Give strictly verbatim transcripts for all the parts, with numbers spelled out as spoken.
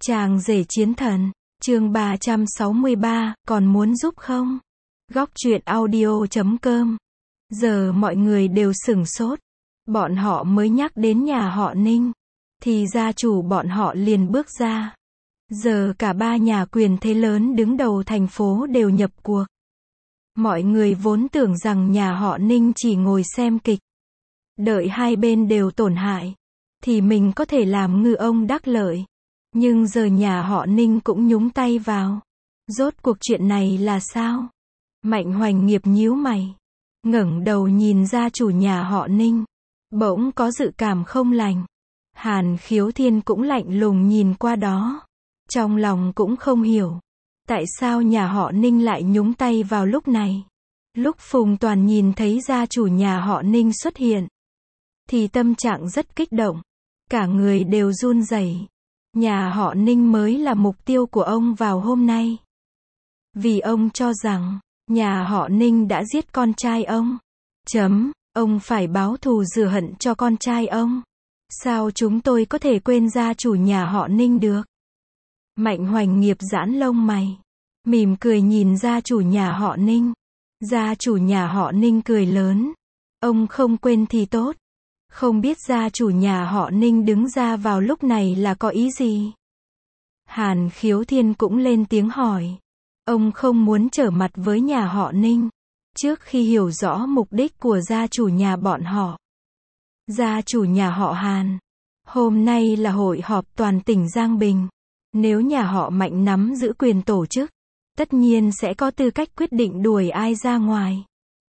Chàng rể chiến thần, chương ba trăm sáu mươi ba, còn muốn giúp không? Góc truyện audio chấm com. Giờ mọi người đều sửng sốt. Bọn họ mới nhắc đến nhà họ Ninh, thì gia chủ bọn họ liền bước ra. Giờ cả ba nhà quyền thế lớn đứng đầu thành phố đều nhập cuộc. Mọi người vốn tưởng rằng nhà họ Ninh chỉ ngồi xem kịch, đợi hai bên đều tổn hại, thì mình có thể làm ngư ông đắc lợi. Nhưng giờ nhà họ Ninh cũng nhúng tay vào. Rốt cuộc chuyện này là sao? Mạnh Hoành Nghiệp nhíu mày, ngẩng đầu nhìn gia chủ nhà họ Ninh, bỗng có dự cảm không lành. Hàn Khiếu Thiên cũng lạnh lùng nhìn qua đó, trong lòng cũng không hiểu, tại sao nhà họ Ninh lại nhúng tay vào lúc này. Lúc Phùng Toàn nhìn thấy gia chủ nhà họ Ninh xuất hiện, thì tâm trạng rất kích động, cả người đều run rẩy. Nhà họ Ninh mới là mục tiêu của ông vào hôm nay. Vì ông cho rằng, nhà họ Ninh đã giết con trai ông. Chấm, ông phải báo thù rửa hận cho con trai ông. Sao chúng tôi có thể quên gia chủ nhà họ Ninh được? Mạnh Hoành Nghiệp giãn lông mày, mỉm cười nhìn gia chủ nhà họ Ninh. Gia chủ nhà họ Ninh cười lớn. Ông không quên thì tốt. Không biết gia chủ nhà họ Ninh đứng ra vào lúc này là có ý gì? Hàn Khiếu Thiên cũng lên tiếng hỏi. Ông không muốn trở mặt với nhà họ Ninh, trước khi hiểu rõ mục đích của gia chủ nhà bọn họ. Gia chủ nhà họ Hàn, hôm nay là hội họp toàn tỉnh Giang Bình. Nếu nhà họ Mạnh nắm giữ quyền tổ chức, tất nhiên sẽ có tư cách quyết định đuổi ai ra ngoài,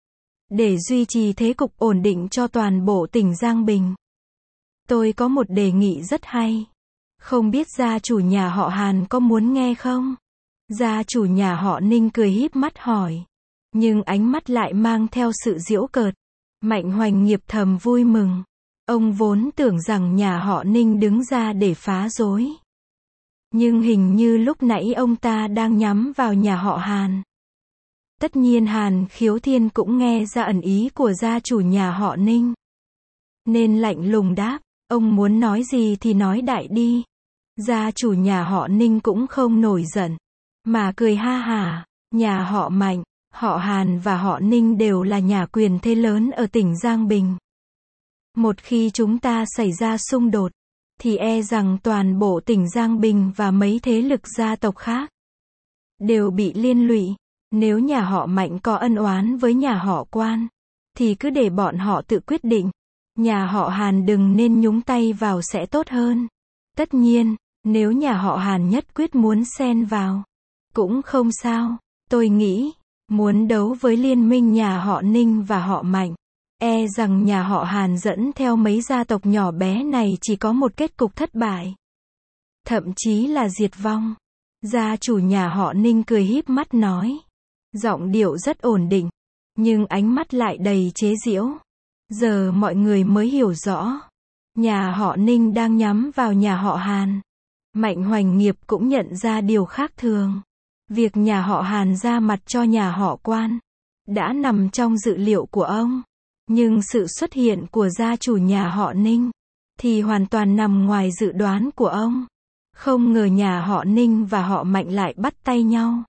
để duy trì thế cục ổn định cho toàn bộ tỉnh Giang Bình. Tôi có một đề nghị rất hay. Không biết gia chủ nhà họ Hàn có muốn nghe không? Gia chủ nhà họ Ninh cười híp mắt hỏi. Nhưng ánh mắt lại mang theo sự giễu cợt. Mạnh Hoành Nghiệp thầm vui mừng. Ông vốn tưởng rằng nhà họ Ninh đứng ra để phá rối. Nhưng hình như lúc nãy ông ta đang nhắm vào nhà họ Hàn. Tất nhiên Hàn Khiếu Thiên cũng nghe ra ẩn ý của gia chủ nhà họ Ninh, nên lạnh lùng đáp, ông muốn nói gì thì nói đại đi. Gia chủ nhà họ Ninh cũng không nổi giận, mà cười ha hả. Nhà họ Mạnh, họ Hàn và họ Ninh đều là nhà quyền thế lớn ở tỉnh Giang Bình. Một khi chúng ta xảy ra xung đột, thì e rằng toàn bộ tỉnh Giang Bình và mấy thế lực gia tộc khác đều bị liên lụy. Nếu nhà họ Mạnh có ân oán với nhà họ Quan, thì cứ để bọn họ tự quyết định. Nhà họ Hàn đừng nên nhúng tay vào sẽ tốt hơn. Tất nhiên, nếu nhà họ Hàn nhất quyết muốn xen vào, cũng không sao. Tôi nghĩ, muốn đấu với liên minh nhà họ Ninh và họ Mạnh, e rằng nhà họ Hàn dẫn theo mấy gia tộc nhỏ bé này chỉ có một kết cục thất bại, thậm chí là diệt vong. Gia chủ nhà họ Ninh cười híp mắt nói, giọng điệu rất ổn định, nhưng ánh mắt lại đầy chế giễu. Giờ mọi người mới hiểu rõ, nhà họ Ninh đang nhắm vào nhà họ Hàn. Mạnh Hoành Nghiệp cũng nhận ra điều khác thường. Việc nhà họ Hàn ra mặt cho nhà họ Quan đã nằm trong dự liệu của ông, nhưng sự xuất hiện của gia chủ nhà họ Ninh thì hoàn toàn nằm ngoài dự đoán của ông. Không ngờ nhà họ Ninh và họ Mạnh lại bắt tay nhau.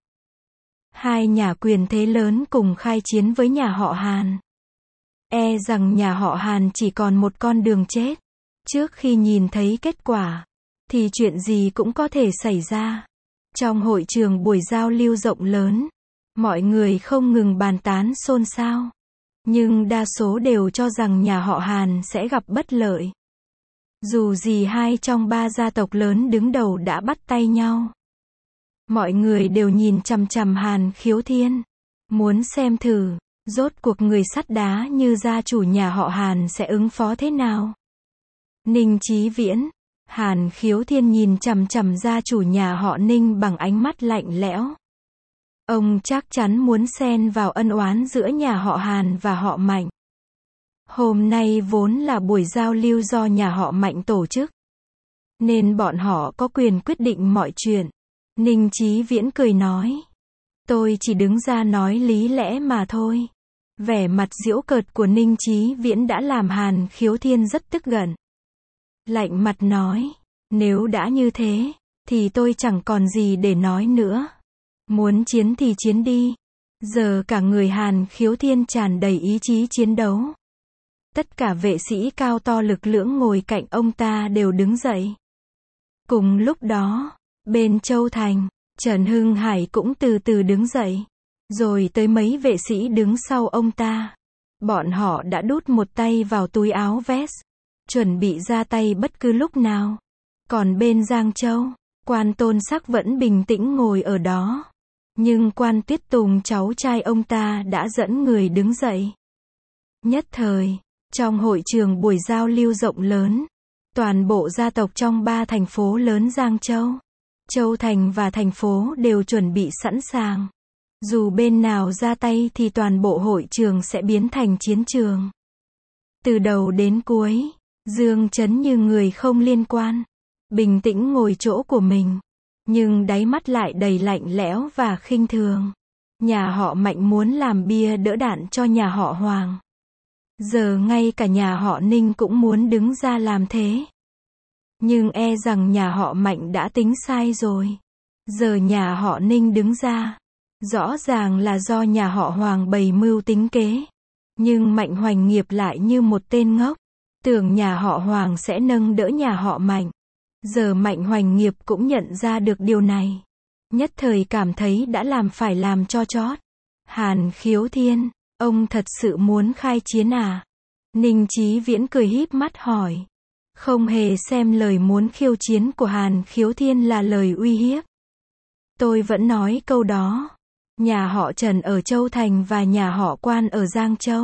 Hai nhà quyền thế lớn cùng khai chiến với nhà họ Hàn. E rằng nhà họ Hàn chỉ còn một con đường chết. Trước khi nhìn thấy kết quả, thì chuyện gì cũng có thể xảy ra. Trong hội trường buổi giao lưu rộng lớn, mọi người không ngừng bàn tán xôn xao. Nhưng đa số đều cho rằng nhà họ Hàn sẽ gặp bất lợi. Dù gì hai trong ba gia tộc lớn đứng đầu đã bắt tay nhau. Mọi người đều nhìn chằm chằm Hàn Khiếu Thiên, muốn xem thử, rốt cuộc người sắt đá như gia chủ nhà họ Hàn sẽ ứng phó thế nào. Ninh Chí Viễn, Hàn Khiếu Thiên nhìn chằm chằm gia chủ nhà họ Ninh bằng ánh mắt lạnh lẽo. Ông chắc chắn muốn xen vào ân oán giữa nhà họ Hàn và họ Mạnh. Hôm nay vốn là buổi giao lưu do nhà họ Mạnh tổ chức, nên bọn họ có quyền quyết định mọi chuyện. Ninh Chí Viễn cười nói, tôi chỉ đứng ra nói lý lẽ mà thôi. Vẻ mặt giễu cợt của Ninh Chí Viễn đã làm Hàn Khiếu Thiên rất tức giận. Lạnh mặt nói, nếu đã như thế, thì tôi chẳng còn gì để nói nữa. Muốn chiến thì chiến đi. Giờ cả người Hàn Khiếu Thiên tràn đầy ý chí chiến đấu. Tất cả vệ sĩ cao to lực lưỡng ngồi cạnh ông ta đều đứng dậy. Cùng lúc đó, bên Châu Thành, Trần Hưng Hải cũng từ từ đứng dậy. Rồi tới mấy vệ sĩ đứng sau ông ta. Bọn họ đã đút một tay vào túi áo vest, chuẩn bị ra tay bất cứ lúc nào. Còn bên Giang Châu, Quan Tôn Sắc vẫn bình tĩnh ngồi ở đó. Nhưng Quan Tuyết Tùng cháu trai ông ta đã dẫn người đứng dậy. Nhất thời, trong hội trường buổi giao lưu rộng lớn, toàn bộ gia tộc trong ba thành phố lớn Giang Châu, Châu Thành và thành phố đều chuẩn bị sẵn sàng. Dù bên nào ra tay thì toàn bộ hội trường sẽ biến thành chiến trường. Từ đầu đến cuối, Dương Chấn như người không liên quan, bình tĩnh ngồi chỗ của mình, nhưng đáy mắt lại đầy lạnh lẽo và khinh thường. Nhà họ Mạnh muốn làm bia đỡ đạn cho nhà họ Hoàng. Giờ ngay cả nhà họ Ninh cũng muốn đứng ra làm thế. Nhưng e rằng nhà họ Mạnh đã tính sai rồi. Giờ nhà họ Ninh đứng ra, rõ ràng là do nhà họ Hoàng bày mưu tính kế. Nhưng Mạnh Hoành Nghiệp lại như một tên ngốc, tưởng nhà họ Hoàng sẽ nâng đỡ nhà họ Mạnh. Giờ Mạnh Hoành Nghiệp cũng nhận ra được điều này. Nhất thời cảm thấy đã làm phải làm cho chót. Hàn Khiếu Thiên, ông thật sự muốn khai chiến à? Ninh Chí Viễn cười híp mắt hỏi. Không hề xem lời muốn khiêu chiến của Hàn Khiếu Thiên là lời uy hiếp. Tôi vẫn nói câu đó. Nhà họ Trần ở Châu Thành và nhà họ Quan ở Giang Châu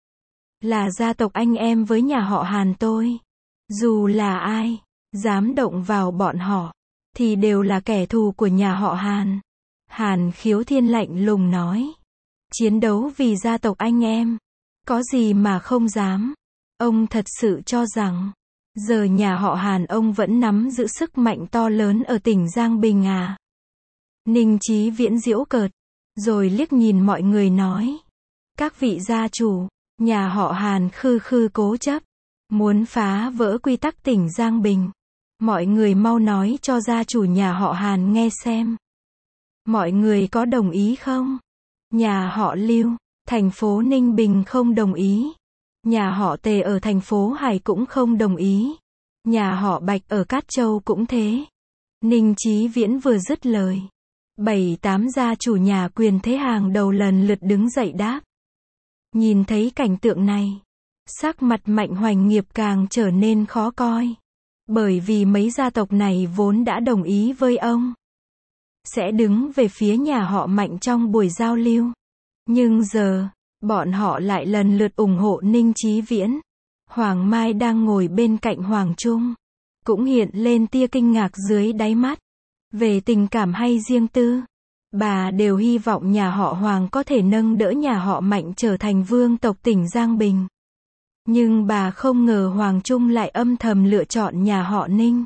là gia tộc anh em với nhà họ Hàn tôi. Dù là ai dám động vào bọn họ thì đều là kẻ thù của nhà họ Hàn. Hàn Khiếu Thiên lạnh lùng nói. Chiến đấu vì gia tộc anh em, có gì mà không dám. Ông thật sự cho rằng giờ nhà họ Hàn ông vẫn nắm giữ sức mạnh to lớn ở tỉnh Giang Bình à? Ninh Chí Viễn giễu cợt, rồi liếc nhìn mọi người nói. Các vị gia chủ, nhà họ Hàn khư khư cố chấp, muốn phá vỡ quy tắc tỉnh Giang Bình. Mọi người mau nói cho gia chủ nhà họ Hàn nghe xem. Mọi người có đồng ý không? Nhà họ Lưu, thành phố Ninh Bình không đồng ý. Nhà họ Tề ở thành phố Hải cũng không đồng ý. Nhà họ Bạch ở Cát Châu cũng thế. Ninh Chí Viễn vừa dứt lời, bảy tám gia chủ nhà quyền thế hàng đầu lần lượt đứng dậy đáp. Nhìn thấy cảnh tượng này, sắc mặt Mạnh Hoành Nghiệp càng trở nên khó coi. Bởi vì mấy gia tộc này vốn đã đồng ý với ông sẽ đứng về phía nhà họ Mạnh trong buổi giao lưu. Nhưng giờ, bọn họ lại lần lượt ủng hộ Ninh Chí Viễn. Hoàng Mai đang ngồi bên cạnh Hoàng Trung, cũng hiện lên tia kinh ngạc dưới đáy mắt. Về tình cảm hay riêng tư, bà đều hy vọng nhà họ Hoàng có thể nâng đỡ nhà họ Mạnh trở thành vương tộc tỉnh Giang Bình. Nhưng bà không ngờ Hoàng Trung lại âm thầm lựa chọn nhà họ Ninh.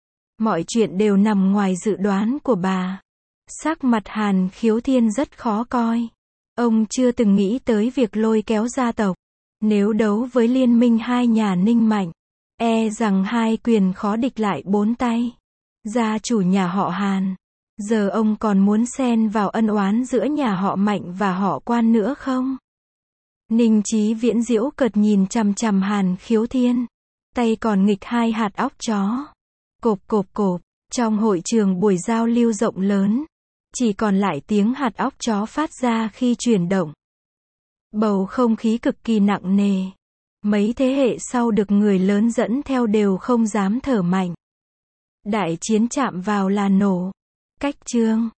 Mọi chuyện đều nằm ngoài dự đoán của bà. Sắc mặt Hàn Khiếu Thiên rất khó coi. Ông chưa từng nghĩ tới việc lôi kéo gia tộc. Nếu đấu với liên minh hai nhà Ninh Mạnh, e rằng hai quyền khó địch lại bốn tay. Gia chủ nhà họ Hàn, giờ ông còn muốn xen vào ân oán giữa nhà họ Mạnh và họ Quan nữa không? Ninh Chí Viễn giễu cợt nhìn chằm chằm Hàn Khiếu Thiên, tay còn nghịch hai hạt óc chó. Cộp cộp cộp, trong hội trường buổi giao lưu rộng lớn, chỉ còn lại tiếng hạt óc chó phát ra khi chuyển động. Bầu không khí cực kỳ nặng nề. Mấy thế hệ sau được người lớn dẫn theo đều không dám thở mạnh. Đại chiến chạm vào là nổ. Cách chương